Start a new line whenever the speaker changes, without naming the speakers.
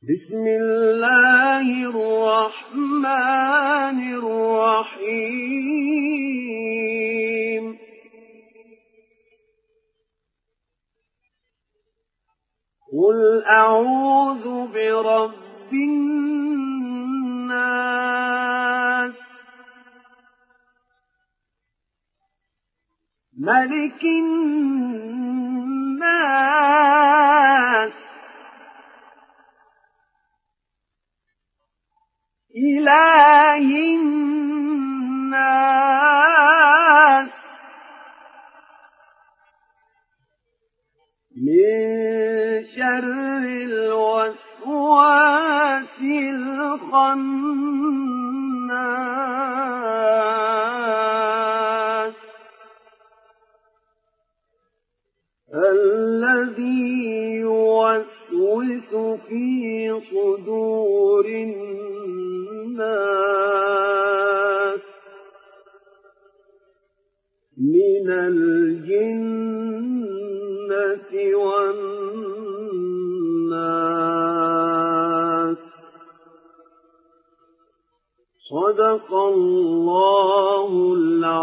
بسم الله الرحمن الرحيم قل أعوذ برب الناس ملك الناس إله الناس من شر الوسواس الخناس الذي يوسوس في صدور الناس من الجنة والناس صدق الله العظيم.